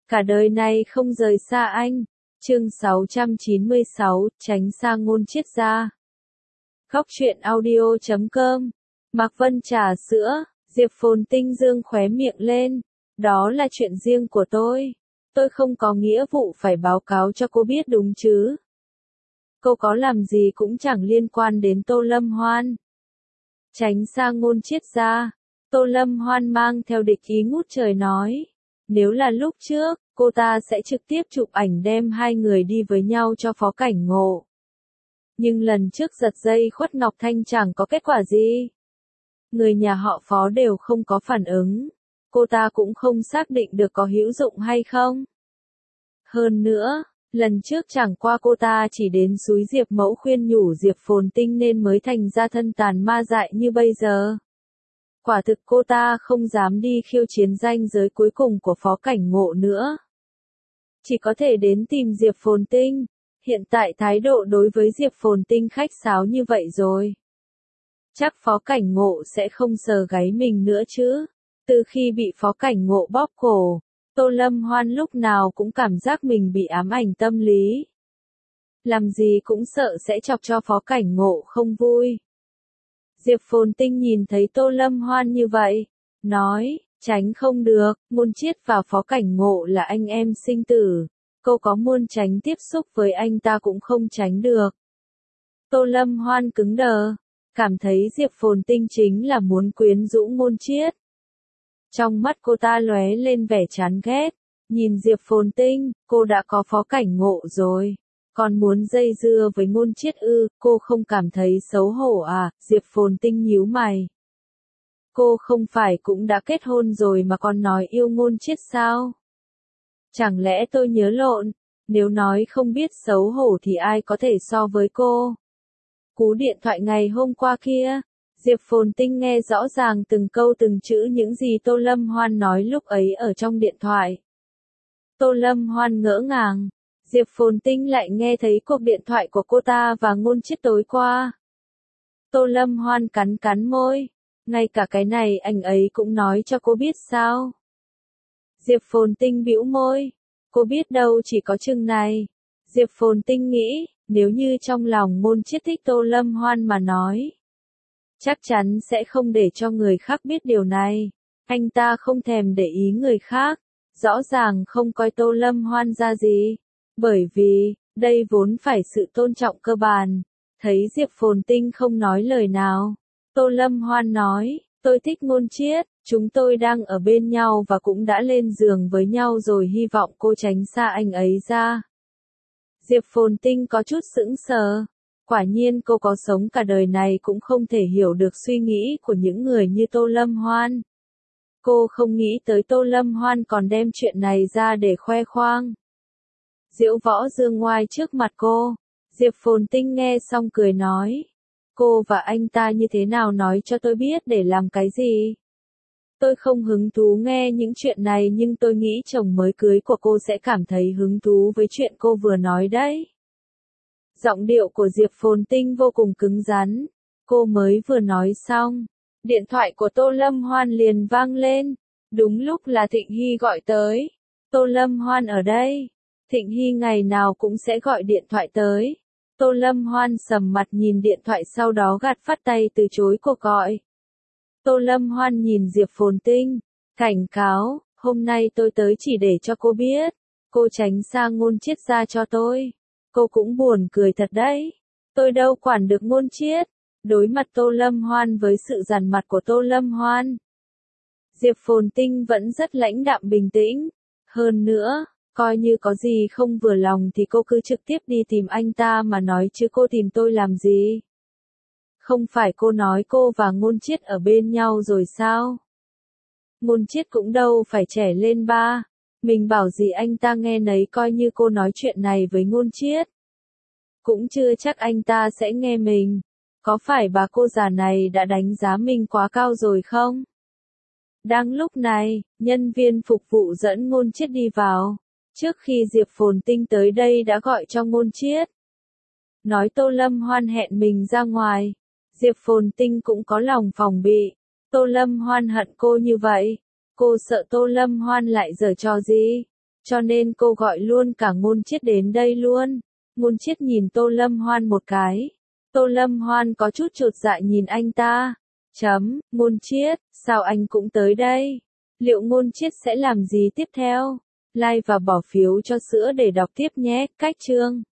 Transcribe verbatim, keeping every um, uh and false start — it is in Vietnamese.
Cả đời này không rời xa anh. Chương sáu trăm chín mươi sáu, tránh xa ngôn triết gia. Góc truyện audio chấm com. Mạc Vân trà sữa, Diệp Phồn Tinh dương khóe miệng lên. Đó là chuyện riêng của tôi. Tôi không có nghĩa vụ phải báo cáo cho cô biết đúng chứ. Cô có làm gì cũng chẳng liên quan đến Tô Lâm Hoan. Tránh xa ngôn triết gia. Tô Lâm Hoan mang theo địch ý ngút trời nói. Nếu là lúc trước, cô ta sẽ trực tiếp chụp ảnh đem hai người đi với nhau cho Phó Cảnh Ngộ. Nhưng lần trước giật dây Khuất Ngọc Thanh chẳng có kết quả gì. Người nhà họ Phó đều không có phản ứng. Cô ta cũng không xác định được có hữu dụng hay không. Hơn nữa, lần trước chẳng qua cô ta chỉ đến xúi Diệp Mẫu khuyên nhủ Diệp Phồn Tinh nên mới thành ra thân tàn ma dại như bây giờ. Quả thực cô ta không dám đi khiêu chiến ranh giới cuối cùng của Phó Cảnh Ngộ nữa. Chỉ có thể đến tìm Diệp Phồn Tinh. Hiện tại thái độ đối với Diệp Phồn Tinh khách sáo như vậy rồi. Chắc Phó Cảnh Ngộ sẽ không sờ gáy mình nữa chứ. Từ khi bị Phó Cảnh Ngộ bóp cổ, Tô Lâm Hoan lúc nào cũng cảm giác mình bị ám ảnh tâm lý. Làm gì cũng sợ sẽ chọc cho Phó Cảnh Ngộ không vui. Diệp Phồn Tinh nhìn thấy Tô Lâm Hoan như vậy, nói, tránh không được, Ngôn Triết và Phó Cảnh Ngộ là anh em sinh tử, cô có muốn tránh tiếp xúc với anh ta cũng không tránh được. Tô Lâm Hoan cứng đờ, cảm thấy Diệp Phồn Tinh chính là muốn quyến rũ Ngôn Triết. Trong mắt cô ta lóe lên vẻ chán ghét, nhìn Diệp Phồn Tinh, cô đã có Phó Cảnh Ngộ rồi. Còn muốn dây dưa với Ngôn Triết ư, cô không cảm thấy xấu hổ à, Diệp Phồn Tinh nhíu mày. Cô không phải cũng đã kết hôn rồi mà còn nói yêu Ngôn Triết sao? Chẳng lẽ tôi nhớ lộn, nếu nói không biết xấu hổ thì ai có thể so với cô? Cú điện thoại ngày hôm qua kia, Diệp Phồn Tinh nghe rõ ràng từng câu từng chữ những gì Tô Lâm Hoan nói lúc ấy ở trong điện thoại. Tô Lâm Hoan ngỡ ngàng. Diệp Phồn Tinh lại nghe thấy cuộc điện thoại của cô ta và Ngôn Triết tối qua. Tô Lâm Hoan cắn cắn môi. Ngay cả cái này anh ấy cũng nói cho cô biết sao? Diệp Phồn Tinh bĩu môi. Cô biết đâu chỉ có chừng này. Diệp Phồn Tinh nghĩ, nếu như trong lòng Ngôn Triết thích Tô Lâm Hoan mà nói. Chắc chắn sẽ không để cho người khác biết điều này. Anh ta không thèm để ý người khác. Rõ ràng không coi Tô Lâm Hoan ra gì. Bởi vì, đây vốn phải sự tôn trọng cơ bản. Thấy Diệp Phồn Tinh không nói lời nào. Tô Lâm Hoan nói, tôi thích Ngôn Triết, chúng tôi đang ở bên nhau và cũng đã lên giường với nhau rồi, hy vọng cô tránh xa anh ấy ra. Diệp Phồn Tinh có chút sững sờ. Quả nhiên cô có sống cả đời này cũng không thể hiểu được suy nghĩ của những người như Tô Lâm Hoan. Cô không nghĩ tới Tô Lâm Hoan còn đem chuyện này ra để khoe khoang. Diễu Võ Dương ngoai trước mặt cô. Diệp Phồn Tinh nghe xong cười nói. Cô và anh ta như thế nào nói cho tôi biết để làm cái gì? Tôi không hứng thú nghe những chuyện này nhưng tôi nghĩ chồng mới cưới của cô sẽ cảm thấy hứng thú với chuyện cô vừa nói đấy. Giọng điệu của Diệp Phồn Tinh vô cùng cứng rắn. Cô mới vừa nói xong. Điện thoại của Tô Lâm Hoan liền vang lên. Đúng lúc là Thịnh Hy gọi tới. Tô Lâm Hoan ở đây. Thịnh Hy ngày nào cũng sẽ gọi điện thoại tới. Tô Lâm Hoan sầm mặt nhìn điện thoại sau đó gạt phắt tay từ chối cuộc gọi. Tô Lâm Hoan nhìn Diệp Phồn Tinh. Cảnh cáo, hôm nay tôi tới chỉ để cho cô biết. Cô tránh xa Ngôn Triết ra cho tôi. Cô cũng buồn cười thật đấy. Tôi đâu quản được Ngôn Triết. Đối mặt Tô Lâm Hoan với sự dằn mặt của Tô Lâm Hoan. Diệp Phồn Tinh vẫn rất lãnh đạm bình tĩnh. Hơn nữa, coi như có gì không vừa lòng thì cô cứ trực tiếp đi tìm anh ta mà nói chứ cô tìm tôi làm gì? Không phải cô nói cô và Ngôn Triết ở bên nhau rồi sao? Ngôn Triết cũng đâu phải trẻ lên ba. Mình bảo gì anh ta nghe nấy, coi như cô nói chuyện này với Ngôn Triết. Cũng chưa chắc anh ta sẽ nghe mình. Có phải bà cô già này đã đánh giá mình quá cao rồi không? Đang lúc này, nhân viên phục vụ dẫn Ngôn Triết đi vào. Trước khi Diệp Phồn Tinh tới đây đã gọi cho Ngôn Triết. Nói Tô Lâm Hoan hẹn mình ra ngoài. Diệp Phồn Tinh cũng có lòng phòng bị. Tô Lâm Hoan hận cô như vậy. Cô sợ Tô Lâm Hoan lại giở trò gì. cho nên cô gọi luôn cả Ngôn Chiết đến đây luôn. Ngôn Chiết nhìn Tô Lâm Hoan một cái. Tô Lâm Hoan có chút chột dạ nhìn anh ta. Chấm, Ngôn Chiết, sao anh cũng tới đây? Liệu Ngôn Chiết sẽ làm gì tiếp theo? Like và bỏ phiếu cho sữa để đọc tiếp nhé, cách chương.